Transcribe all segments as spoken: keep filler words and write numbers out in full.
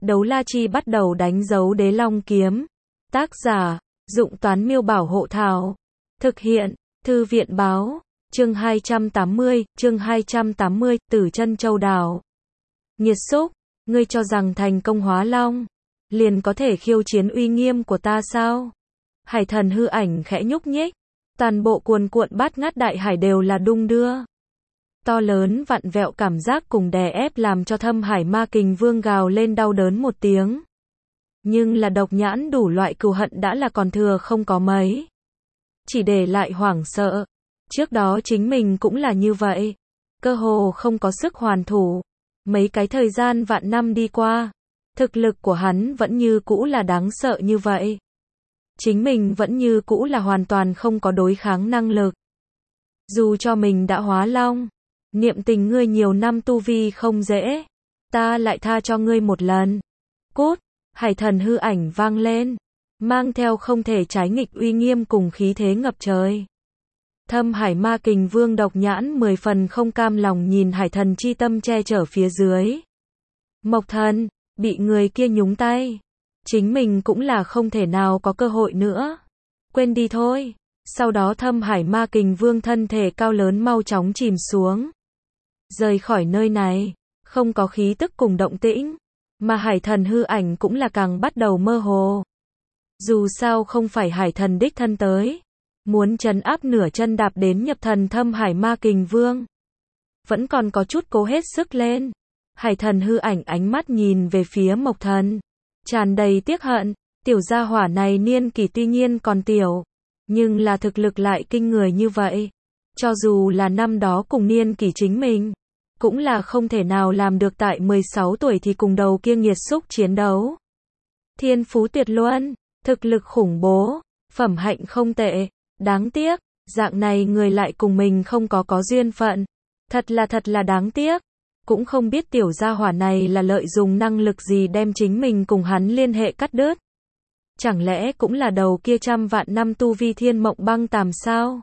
Đấu la chi bắt đầu đánh dấu đế long kiếm. Tác giả, Dụng Toán Miêu Bảo Hộ Thảo. Thực hiện, Thư viện Báo. Chương hai trăm tám mươi, chương hai trăm tám mươi, Tử Chân Châu Đào. Nghiệt xúc, ngươi cho rằng thành công hóa long, liền có thể khiêu chiến uy nghiêm của ta sao? Hải thần hư ảnh khẽ nhúc nhích, toàn bộ cuồn cuộn bát ngát đại hải đều là đung đưa. To lớn vặn vẹo cảm giác cùng đè ép làm cho Thâm Hải Ma Kình Vương gào lên đau đớn một tiếng. Nhưng là độc nhãn đủ loại cừu hận đã là còn thừa không có mấy. Chỉ để lại hoảng sợ. Trước đó chính mình cũng là như vậy. Cơ hồ không có sức hoàn thủ. Mấy cái thời gian vạn năm đi qua. Thực lực của hắn vẫn như cũ là đáng sợ như vậy. Chính mình vẫn như cũ là hoàn toàn không có đối kháng năng lực. Dù cho mình đã hóa long. Niệm tình ngươi nhiều năm tu vi không dễ. Ta lại tha cho ngươi một lần. Cút, hải thần hư ảnh vang lên. Mang theo không thể trái nghịch uy nghiêm cùng khí thế ngập trời. Thâm Hải Ma Kình Vương độc nhãn mười phần không cam lòng nhìn hải thần chi tâm che chở phía dưới. Mộc Thần, bị người kia nhúng tay. Chính mình cũng là không thể nào có cơ hội nữa. Quên đi thôi. Sau đó Thâm Hải Ma Kình Vương thân thể cao lớn mau chóng chìm xuống. Rời khỏi nơi này, không có khí tức cùng động tĩnh. Mà hải thần hư ảnh cũng là càng bắt đầu mơ hồ. Dù sao không phải hải thần đích thân tới. Muốn trấn áp nửa chân đạp đến nhập thần Thâm Hải Ma Kình Vương. Vẫn còn có chút cố hết sức lên. Hải thần hư ảnh ánh mắt nhìn về phía Mộc Thần. Tràn đầy tiếc hận, tiểu gia hỏa này niên kỷ tuy nhiên còn tiểu. Nhưng là thực lực lại kinh người như vậy. Cho dù là năm đó cùng niên kỷ chính mình. Cũng là không thể nào làm được tại mười sáu tuổi thì cùng đầu kia nghiệt xúc chiến đấu. Thiên phú tuyệt luân, thực lực khủng bố, phẩm hạnh không tệ. Đáng tiếc, dạng này người lại cùng mình không có có duyên phận. Thật là thật là đáng tiếc. Cũng không biết tiểu gia hỏa này là lợi dụng năng lực gì đem chính mình cùng hắn liên hệ cắt đứt. Chẳng lẽ cũng là đầu kia trăm vạn năm tu vi thiên mộng băng tàm sao?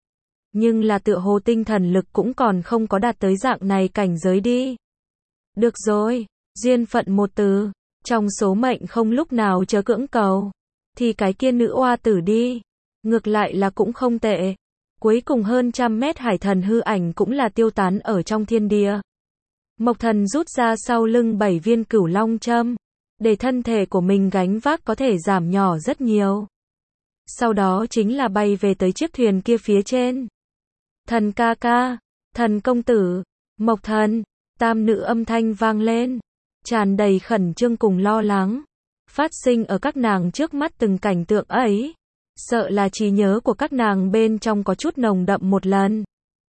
Nhưng là tựa hồ tinh thần lực cũng còn không có đạt tới dạng này cảnh giới đi. Được rồi, duyên phận một từ. Trong số mệnh không lúc nào chớ cưỡng cầu. Thì cái kia nữ oa tử đi. Ngược lại là cũng không tệ. Cuối cùng hơn trăm mét hải thần hư ảnh cũng là tiêu tán ở trong thiên địa. Mộc Thần rút ra sau lưng bảy viên cửu long châm. Để thân thể của mình gánh vác có thể giảm nhỏ rất nhiều. Sau đó chính là bay về tới chiếc thuyền kia phía trên. Thần ca ca, thần công tử, Mộc Thần, tam nữ âm thanh vang lên. Tràn đầy khẩn trương cùng lo lắng. Phát sinh ở các nàng trước mắt từng cảnh tượng ấy. Sợ là trí nhớ của các nàng bên trong có chút nồng đậm một lần.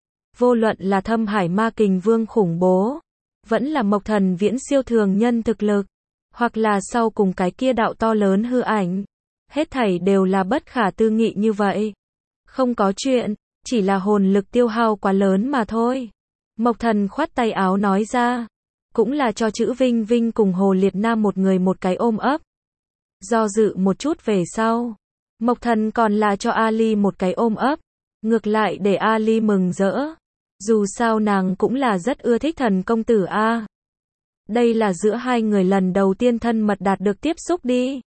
Vô luận là Thâm Hải Ma Kình Vương khủng bố. Vẫn là Mộc Thần viễn siêu thường nhân thực lực. Hoặc là sau cùng cái kia đạo to lớn hư ảnh. Hết thảy đều là bất khả tư nghị như vậy. Không có chuyện, chỉ là hồn lực tiêu hao quá lớn mà thôi. Mộc Thần khoát tay áo nói ra. Cũng là cho chữ Vinh Vinh cùng Hồ Liệt Nam một người một cái ôm ấp. Do dự một chút về sau. Mộc Thần còn là cho Ali một cái ôm ấp. Ngược lại để Ali mừng rỡ. Dù sao nàng cũng là rất ưa thích thần công tử A. Đây là giữa hai người lần đầu tiên thân mật đạt được tiếp xúc đi.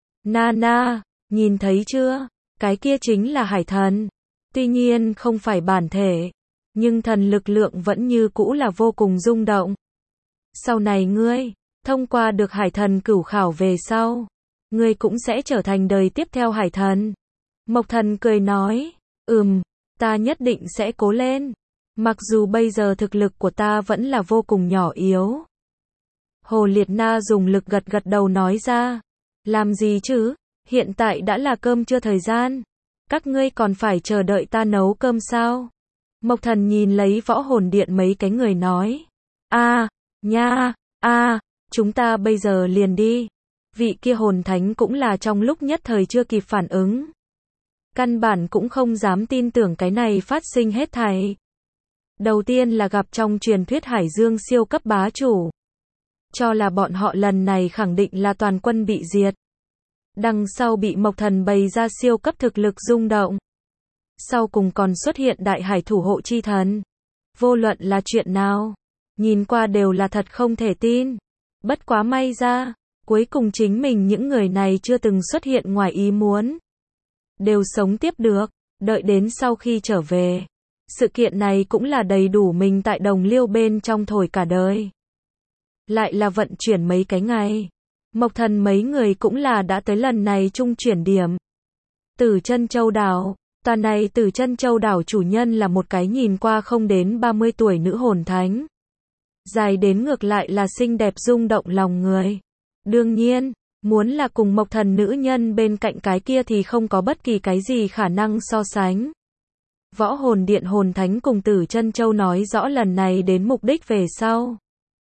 Nana, nhìn thấy chưa? Cái kia chính là hải thần. Tuy nhiên không phải bản thể. Nhưng thần lực lượng vẫn như cũ là vô cùng rung động. Sau này ngươi, thông qua được hải thần cửu khảo về sau. Ngươi cũng sẽ trở thành đời tiếp theo hải thần. Mộc Thần cười nói. Ừm, ta nhất định sẽ cố lên. Mặc dù bây giờ thực lực của ta vẫn là vô cùng nhỏ yếu. Hồ Liệt Na dùng lực gật gật đầu nói ra. Làm gì chứ? Hiện tại đã là cơm trưa thời gian. Các ngươi còn phải chờ đợi ta nấu cơm sao? Mộc Thần nhìn lấy Võ Hồn Điện mấy cái người nói. A, nha, a, chúng ta bây giờ liền đi. Vị kia hồn thánh cũng là trong lúc nhất thời chưa kịp phản ứng. Căn bản cũng không dám tin tưởng cái này phát sinh hết thảy. Đầu tiên là gặp trong truyền thuyết Hải Dương siêu cấp bá chủ. Cho là bọn họ lần này khẳng định là toàn quân bị diệt. Đằng sau bị Mộc Thần bày ra siêu cấp thực lực rung động. Sau cùng còn xuất hiện đại hải thủ hộ chi thần. Vô luận là chuyện nào, nhìn qua đều là thật không thể tin. Bất quá may ra, Cuối cùng chính mình những người này chưa từng xuất hiện ngoài ý muốn. Đều sống tiếp được, đợi đến sau khi trở về. Sự kiện này cũng là đầy đủ mình tại đồng liêu bên trong thổi cả đời. Lại là vận chuyển mấy cái ngày. Mộc Thần mấy người cũng là đã tới lần này trung chuyển điểm. Tử Chân Châu đảo. Toàn này Tử Chân Châu đảo chủ nhân là một cái nhìn qua không đến ba mươi tuổi nữ hồn thánh. Dài đến ngược lại là xinh đẹp rung động lòng người. Đương nhiên, muốn là cùng Mộc Thần nữ nhân bên cạnh cái kia thì không có bất kỳ cái gì khả năng so sánh. Võ hồn điện hồn thánh cùng Tử Chân Châu nói rõ lần này đến mục đích về sau.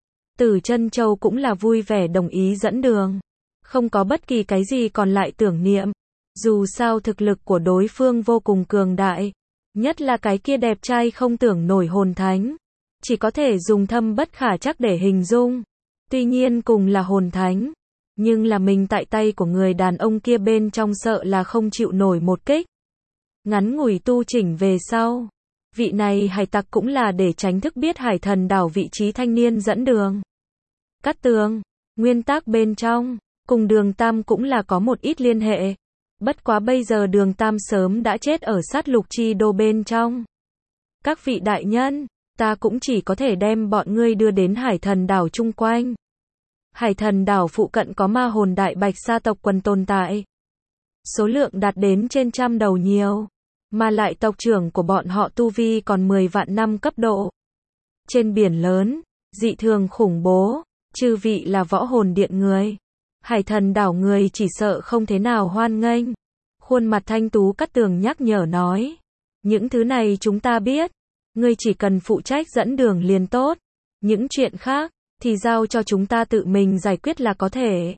Tử Chân Châu cũng là vui vẻ đồng ý dẫn đường. Không có bất kỳ cái gì còn lại tưởng niệm. Dù sao thực lực của đối phương vô cùng cường đại. Nhất là cái kia đẹp trai không tưởng nổi hồn thánh. Chỉ có thể dùng thâm bất khả trắc để hình dung. Tuy nhiên cùng là hồn thánh. Nhưng là mình tại tay của người đàn ông kia bên trong sợ là không chịu nổi một kích. Ngắn ngủi tu chỉnh về sau. Vị này hải tặc cũng là để tránh thức biết hải thần đảo vị trí thanh niên dẫn đường. Cát Tường, nguyên tắc bên trong, cùng Đường Tam cũng là có một ít liên hệ. Bất quá bây giờ Đường Tam sớm đã chết ở sát lục chi đô bên trong. Các vị đại nhân, ta cũng chỉ có thể đem bọn ngươi đưa đến hải thần đảo chung quanh. Hải thần đảo phụ cận có ma hồn đại bạch sa tộc quần tồn tại. Số lượng đạt đến trên trăm đầu nhiều. Mà lại tộc trưởng của bọn họ tu vi còn mười vạn năm cấp độ. Trên biển lớn, dị thường khủng bố, chư vị là võ hồn điện người. Hải thần đảo người chỉ sợ không thế nào hoan nghênh. Khuôn mặt thanh tú Cát Tường nhắc nhở nói. Những thứ này chúng ta biết. Ngươi chỉ cần phụ trách dẫn đường liền tốt. Những chuyện khác, thì giao cho chúng ta tự mình giải quyết là có thể.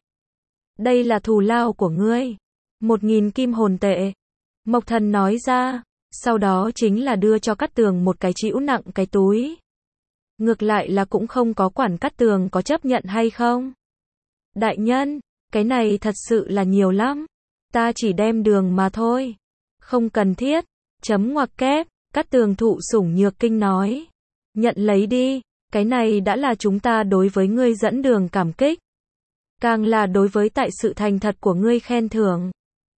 Đây là thù lao của ngươi. Một nghìn kim hồn tệ. Mộc Thần nói ra. Sau đó chính là đưa cho Cát Tường một cái chĩu nặng cái túi. Ngược lại là cũng không có quản Cát Tường có chấp nhận hay không. Đại nhân, cái này thật sự là nhiều lắm. Ta chỉ đem đường mà thôi. Không cần thiết. Chấm ngoặc kép. Cát Tường thụ sủng nhược kinh nói. Nhận lấy đi. Cái này đã là chúng ta đối với ngươi dẫn đường cảm kích. Càng là đối với tại sự thành thật của ngươi khen thưởng.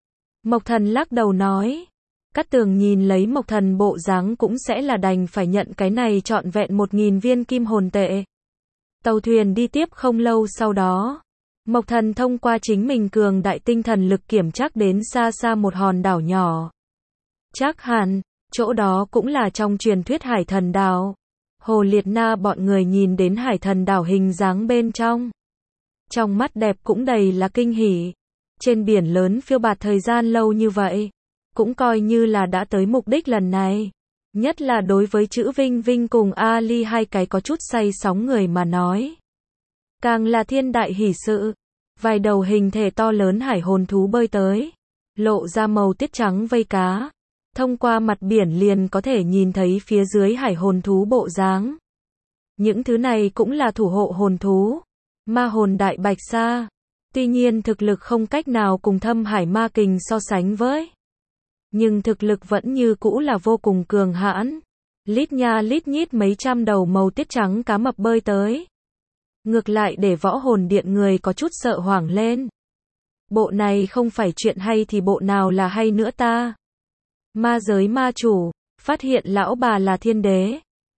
Mộc Thần lắc đầu nói. Cát Tường nhìn lấy Mộc Thần bộ dáng cũng sẽ là đành phải nhận cái này trọn vẹn một nghìn viên kim hồn tệ. Tàu thuyền đi tiếp không lâu sau đó. Mộc Thần thông qua chính mình cường đại tinh thần lực kiểm chắc đến xa xa một hòn đảo nhỏ. Chắc hẳn, chỗ đó cũng là trong truyền thuyết hải thần đảo. Hồ Liệt Na bọn người nhìn đến hải thần đảo hình dáng bên trong. Trong mắt đẹp cũng đầy là kinh hỉ. Trên biển lớn phiêu bạt thời gian lâu như vậy. Cũng coi như là đã tới mục đích lần này. Nhất là đối với chữ Vinh Vinh cùng Ali hai cái có chút say sóng người mà nói. Càng là thiên đại hỷ sự. Vài đầu hình thể to lớn hải hồn thú bơi tới. Lộ ra màu tiết trắng vây cá. Thông qua mặt biển liền có thể nhìn thấy phía dưới hải hồn thú bộ dáng. Những thứ này cũng là thủ hộ hồn thú. Ma hồn đại bạch sa. Tuy nhiên thực lực không cách nào cùng thâm hải ma kình so sánh với. Nhưng thực lực vẫn như cũ là vô cùng cường hãn. Lít nha lít nhít mấy trăm đầu màu tiết trắng cá mập bơi tới. Ngược lại để võ hồn điện người có chút sợ hoảng lên. Bộ này không phải chuyện hay thì bộ nào là hay nữa ta. Ma giới ma chủ, phát hiện lão bà là thiên đế.